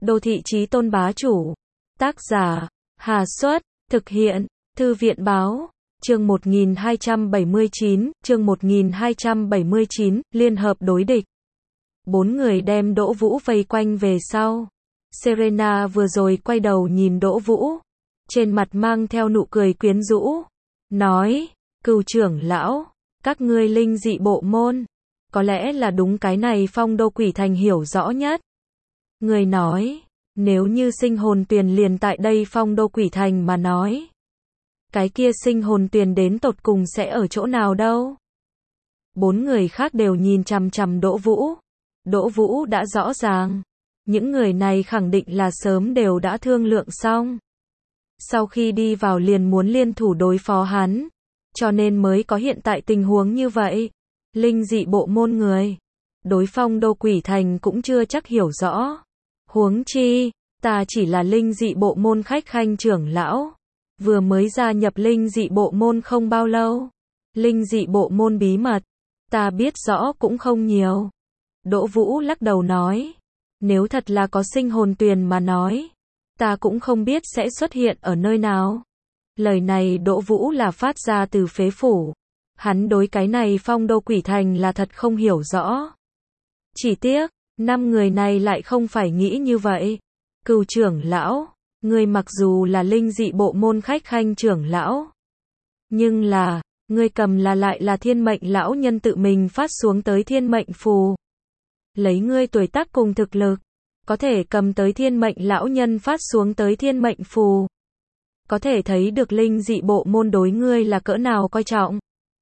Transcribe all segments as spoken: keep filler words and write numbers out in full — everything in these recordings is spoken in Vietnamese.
Đô thị chí tôn bá chủ. Tác giả, Hà Xuất, thực hiện, Thư viện báo. Chương một nghìn hai trăm bảy mươi chín, chương một nghìn hai trăm bảy mươi chín, liên hợp đối địch. Bốn người đem Đỗ Vũ vây quanh về sau. Serena vừa rồi quay đầu nhìn Đỗ Vũ, trên mặt mang theo nụ cười quyến rũ, nói, Cửu trưởng lão, các ngươi linh dị bộ môn, có lẽ là đúng cái này Phong Đô Quỷ Thành hiểu rõ nhất. Người nói, nếu như sinh hồn tuyền liền tại đây Phong Đô Quỷ Thành mà nói, cái kia sinh hồn tuyền đến tột cùng sẽ ở chỗ nào đâu? Bốn người khác đều nhìn chằm chằm Đỗ Vũ. Đỗ Vũ đã rõ ràng, những người này khẳng định là sớm đều đã thương lượng xong. Sau khi đi vào liền muốn liên thủ đối phó hắn, cho nên mới có hiện tại tình huống như vậy. Linh dị bộ môn người, đối Phong Đô Quỷ Thành cũng chưa chắc hiểu rõ. Huống chi, ta chỉ là linh dị bộ môn khách khanh trưởng lão, vừa mới gia nhập linh dị bộ môn không bao lâu. Linh dị bộ môn bí mật, ta biết rõ cũng không nhiều. Đỗ Vũ lắc đầu nói, nếu thật là có sinh hồn tuyền mà nói, ta cũng không biết sẽ xuất hiện ở nơi nào. Lời này Đỗ Vũ là phát ra từ phế phủ. Hắn đối cái này Phong Đô Quỷ Thành là thật không hiểu rõ. Chỉ tiếc, năm người này lại không phải nghĩ như vậy. Cửu trưởng lão, ngươi mặc dù là linh dị bộ môn khách khanh trưởng lão, nhưng là, ngươi cầm là lại là thiên mệnh lão nhân tự mình phát xuống tới thiên mệnh phù. Lấy ngươi tuổi tác cùng thực lực, có thể cầm tới thiên mệnh lão nhân phát xuống tới thiên mệnh phù. Có thể thấy được linh dị bộ môn đối ngươi là cỡ nào coi trọng.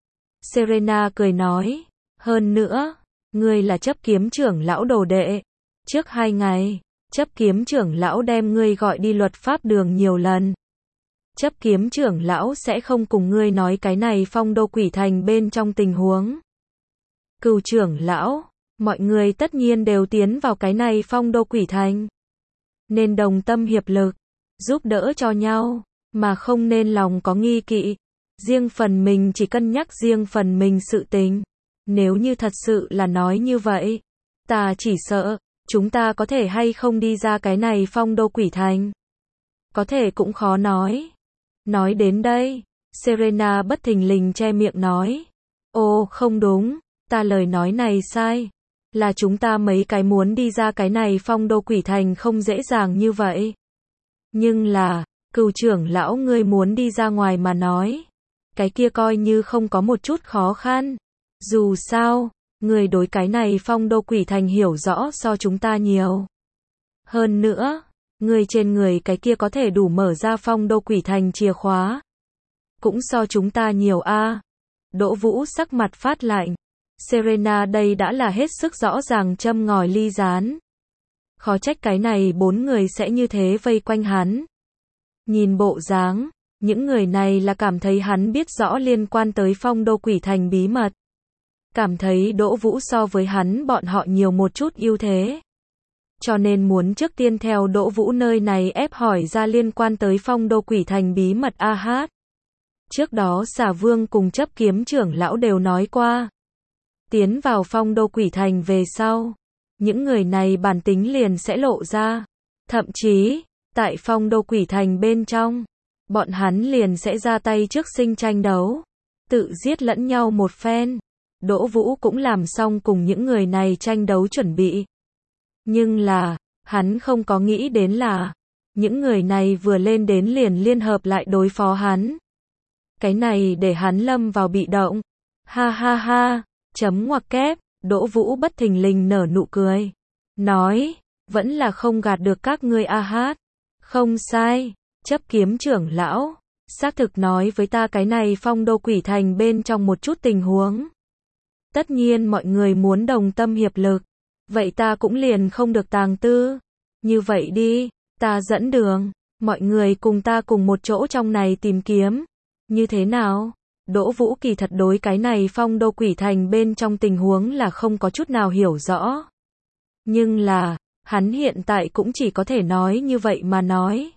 Serena cười nói, hơn nữa, ngươi là chấp kiếm trưởng lão đồ đệ. Trước hai ngày, chấp kiếm trưởng lão đem ngươi gọi đi luật pháp đường nhiều lần. Chấp kiếm trưởng lão sẽ không cùng ngươi nói cái này Phong Đô Quỷ Thành bên trong tình huống. Cửu trưởng lão, mọi người tất nhiên đều tiến vào cái này Phong Đô Quỷ Thành, nên đồng tâm hiệp lực, giúp đỡ cho nhau, mà không nên lòng có nghi kỵ, riêng phần mình chỉ cân nhắc riêng phần mình sự tình. Nếu như thật sự là nói như vậy, ta chỉ sợ, chúng ta có thể hay không đi ra cái này Phong Đô Quỷ Thành. Có thể cũng khó nói. Nói đến đây, Serena bất thình lình che miệng nói, ô không đúng, ta lời nói này sai. Là chúng ta mấy cái muốn đi ra cái này Phong Đô Quỷ Thành không dễ dàng như vậy. Nhưng là, Cửu trưởng lão ngươi muốn đi ra ngoài mà nói, cái kia coi như không có một chút khó khăn. Dù sao, người đối cái này Phong Đô Quỷ Thành hiểu rõ so chúng ta nhiều. Hơn nữa, người trên người cái kia có thể đủ mở ra Phong Đô Quỷ Thành chìa khóa, cũng so chúng ta nhiều a. À. Đỗ Vũ sắc mặt phát lạnh. Serena đây đã là hết sức rõ ràng châm ngòi ly rán. Khó trách cái này bốn người sẽ như thế vây quanh hắn. Nhìn bộ dáng, những người này là cảm thấy hắn biết rõ liên quan tới Phong Đô Quỷ Thành bí mật. Cảm thấy Đỗ Vũ so với hắn bọn họ nhiều một chút ưu thế. Cho nên muốn trước tiên theo Đỗ Vũ nơi này ép hỏi ra liên quan tới Phong Đô Quỷ Thành bí mật a hát. Trước đó Xà Vương cùng chấp kiếm trưởng lão đều nói qua. Tiến vào Phong Đô Quỷ Thành về sau, những người này bản tính liền sẽ lộ ra. Thậm chí, tại Phong Đô Quỷ Thành bên trong, bọn hắn liền sẽ ra tay trước sinh tranh đấu, tự giết lẫn nhau một phen. Đỗ Vũ cũng làm xong cùng những người này tranh đấu chuẩn bị. Nhưng là, hắn không có nghĩ đến là, những người này vừa lên đến liền liên hợp lại đối phó hắn. Cái này để hắn lâm vào bị động. Ha ha ha, chấm ngoặc kép, Đỗ Vũ bất thình lình nở nụ cười. Nói, vẫn là không gạt được các ngươi a hát. Không sai, chấp kiếm trưởng lão, xác thực nói với ta cái này Phong Đô Quỷ Thành bên trong một chút tình huống. Tất nhiên mọi người muốn đồng tâm hiệp lực, vậy ta cũng liền không được tàng tư. Như vậy đi, ta dẫn đường, mọi người cùng ta cùng một chỗ trong này tìm kiếm. Như thế nào? Đỗ Vũ kỳ thật đối cái này Phong Đô Quỷ Thành bên trong tình huống là không có chút nào hiểu rõ. Nhưng là, hắn hiện tại cũng chỉ có thể nói như vậy mà nói.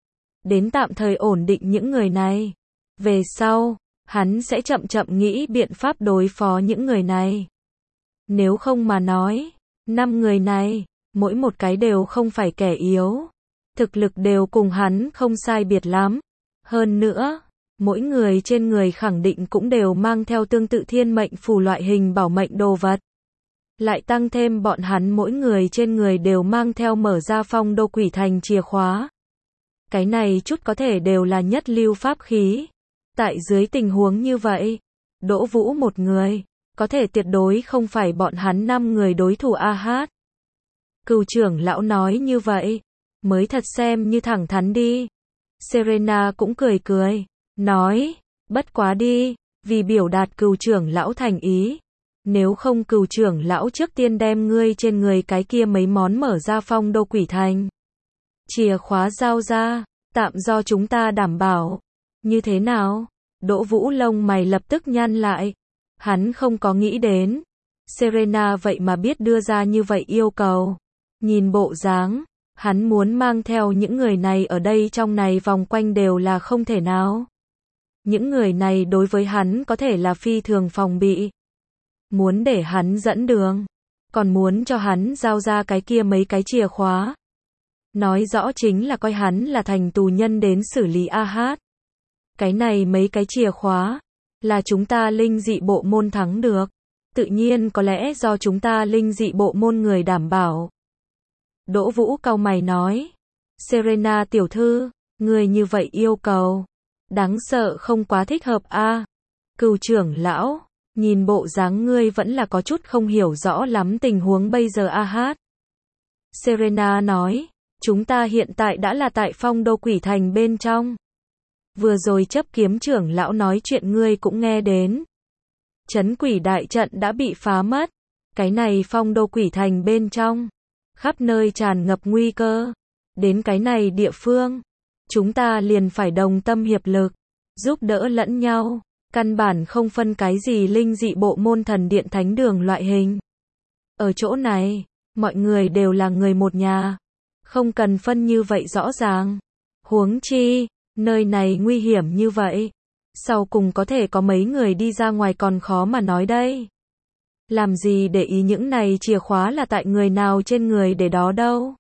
Đến tạm thời ổn định những người này. Về sau, hắn sẽ chậm chậm nghĩ biện pháp đối phó những người này. Nếu không mà nói, năm người này, mỗi một cái đều không phải kẻ yếu. Thực lực đều cùng hắn không sai biệt lắm. Hơn nữa, mỗi người trên người khẳng định cũng đều mang theo tương tự thiên mệnh phù loại hình bảo mệnh đồ vật. Lại tăng thêm bọn hắn mỗi người trên người đều mang theo mở ra phong đô quỷ thành chìa khóa. Cái này chút có thể đều là nhất lưu pháp khí. Tại dưới tình huống như vậy, Đỗ Vũ một người, có thể tuyệt đối không phải bọn hắn năm người đối thủ a hát. Cửu trưởng lão nói như vậy, mới thật xem như thẳng thắn đi. Serena cũng cười cười, nói, bất quá đi, vì biểu đạt cửu trưởng lão thành ý. Nếu không cửu trưởng lão trước tiên đem ngươi trên người cái kia mấy món mở ra phong đô quỷ thành chìa khóa giao ra, tạm do chúng ta đảm bảo. Như thế nào? Đỗ Vũ lông mày lập tức nhăn lại. Hắn không có nghĩ đến. Serena vậy mà biết đưa ra như vậy yêu cầu. Nhìn bộ dáng, hắn muốn mang theo những người này ở đây trong này vòng quanh đều là không thể nào. Những người này đối với hắn có thể là phi thường phòng bị. Muốn để hắn dẫn đường, còn muốn cho hắn giao ra cái kia mấy cái chìa khóa. Nói rõ chính là coi hắn là thành tù nhân đến xử lý a hát. Cái này mấy cái chìa khóa, là chúng ta linh dị bộ môn thắng được. Tự nhiên có lẽ do chúng ta linh dị bộ môn người đảm bảo. Đỗ Vũ cau mày nói. Serena tiểu thư, người như vậy yêu cầu. Đáng sợ không quá thích hợp a. Cửu trưởng lão, nhìn bộ dáng ngươi vẫn là có chút không hiểu rõ lắm tình huống bây giờ a hát. Serena nói. Chúng ta hiện tại đã là tại phong đô quỷ thành bên trong. Vừa rồi chấp kiếm trưởng lão nói chuyện ngươi cũng nghe đến. Trấn quỷ đại trận đã bị phá mất. Cái này phong đô quỷ thành bên trong. Khắp nơi tràn ngập nguy cơ. Đến cái này địa phương. Chúng ta liền phải đồng tâm hiệp lực. Giúp đỡ lẫn nhau. Căn bản không phân cái gì linh dị bộ môn thần điện thánh đường loại hình. Ở chỗ này, mọi người đều là người một nhà. Không cần phân như vậy rõ ràng. Huống chi, nơi này nguy hiểm như vậy. Sau cùng có thể có mấy người đi ra ngoài còn khó mà nói đây. Làm gì để ý những này chìa khóa là tại người nào trên người để đó đâu.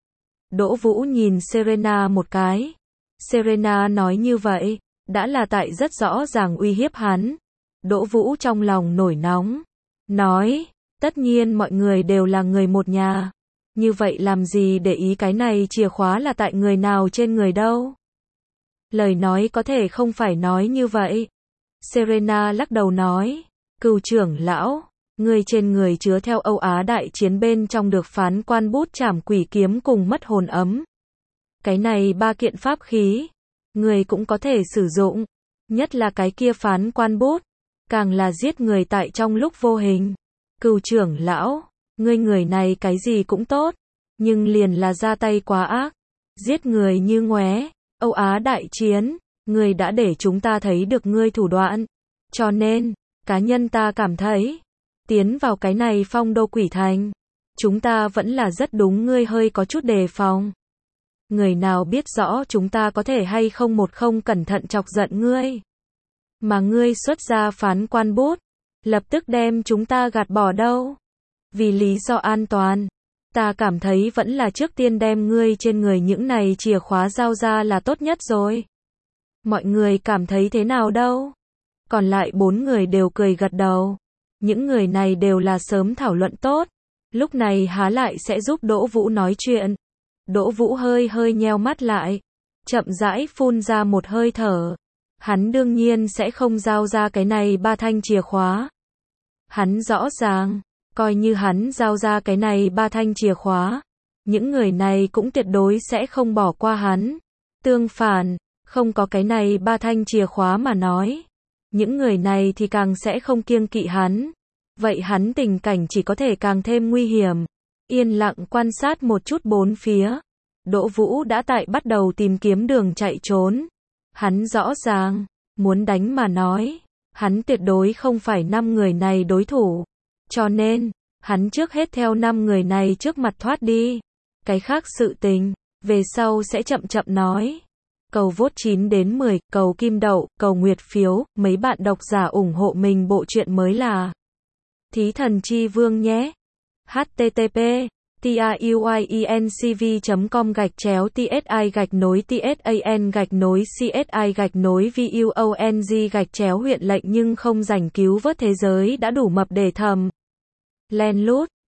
Đỗ Vũ nhìn Serena một cái. Serena nói như vậy, đã là tại rất rõ ràng uy hiếp hắn. Đỗ Vũ trong lòng nổi nóng. Nói, tất nhiên mọi người đều là người một nhà. Như vậy làm gì để ý cái này chìa khóa là tại người nào trên người đâu. Lời nói có thể không phải nói như vậy. Serena lắc đầu nói. Cửu trưởng lão, người trên người chứa theo Âu Á đại chiến bên trong được phán quan bút trảm quỷ kiếm cùng mất hồn ấm. Cái này ba kiện pháp khí. Người cũng có thể sử dụng. Nhất là cái kia phán quan bút. Càng là giết người tại trong lúc vô hình. Cửu trưởng lão. Ngươi người này cái gì cũng tốt, nhưng liền là ra tay quá ác, giết người như ngoé, Âu Á đại chiến, ngươi đã để chúng ta thấy được ngươi thủ đoạn, cho nên, cá nhân ta cảm thấy, tiến vào cái này phong đô quỷ thành, chúng ta vẫn là rất đúng ngươi hơi có chút đề phòng. Người nào biết rõ chúng ta có thể hay không một không cẩn thận chọc giận ngươi, mà ngươi xuất ra phán quan bút, lập tức đem chúng ta gạt bỏ đâu. Vì lý do an toàn, ta cảm thấy vẫn là trước tiên đem ngươi trên người những này chìa khóa giao ra là tốt nhất rồi. Mọi người cảm thấy thế nào đâu? Còn lại bốn người đều cười gật đầu. Những người này đều là sớm thảo luận tốt. Lúc này há lại sẽ giúp Đỗ Vũ nói chuyện. Đỗ Vũ hơi hơi nheo mắt lại. Chậm rãi phun ra một hơi thở. Hắn đương nhiên sẽ không giao ra cái này ba thanh chìa khóa. Hắn rõ ràng. Coi như hắn giao ra cái này ba thanh chìa khóa, những người này cũng tuyệt đối sẽ không bỏ qua hắn. Tương phản, không có cái này ba thanh chìa khóa mà nói, những người này thì càng sẽ không kiêng kỵ hắn. Vậy hắn tình cảnh chỉ có thể càng thêm nguy hiểm. Yên lặng quan sát một chút bốn phía. Đỗ Vũ đã tại bắt đầu tìm kiếm đường chạy trốn. Hắn rõ ràng, muốn đánh mà nói, hắn tuyệt đối không phải năm người này đối thủ. Cho nên, hắn trước hết theo năm người này trước mặt thoát đi. Cái khác sự tình, về sau sẽ chậm chậm nói. Cầu vote chín đến mười, cầu kim đậu, cầu nguyệt phiếu, mấy bạn độc giả ủng hộ mình bộ truyện mới là Thí Thần Chi Vương nhé. H T T P tiuyinc v com gạch chéo tsi gạch nối tsan gạch nối csi gạch nối vuong gạch chéo huyện lệnh nhưng không rảnh cứu vớt thế giới đã đủ mập để thầm len lút.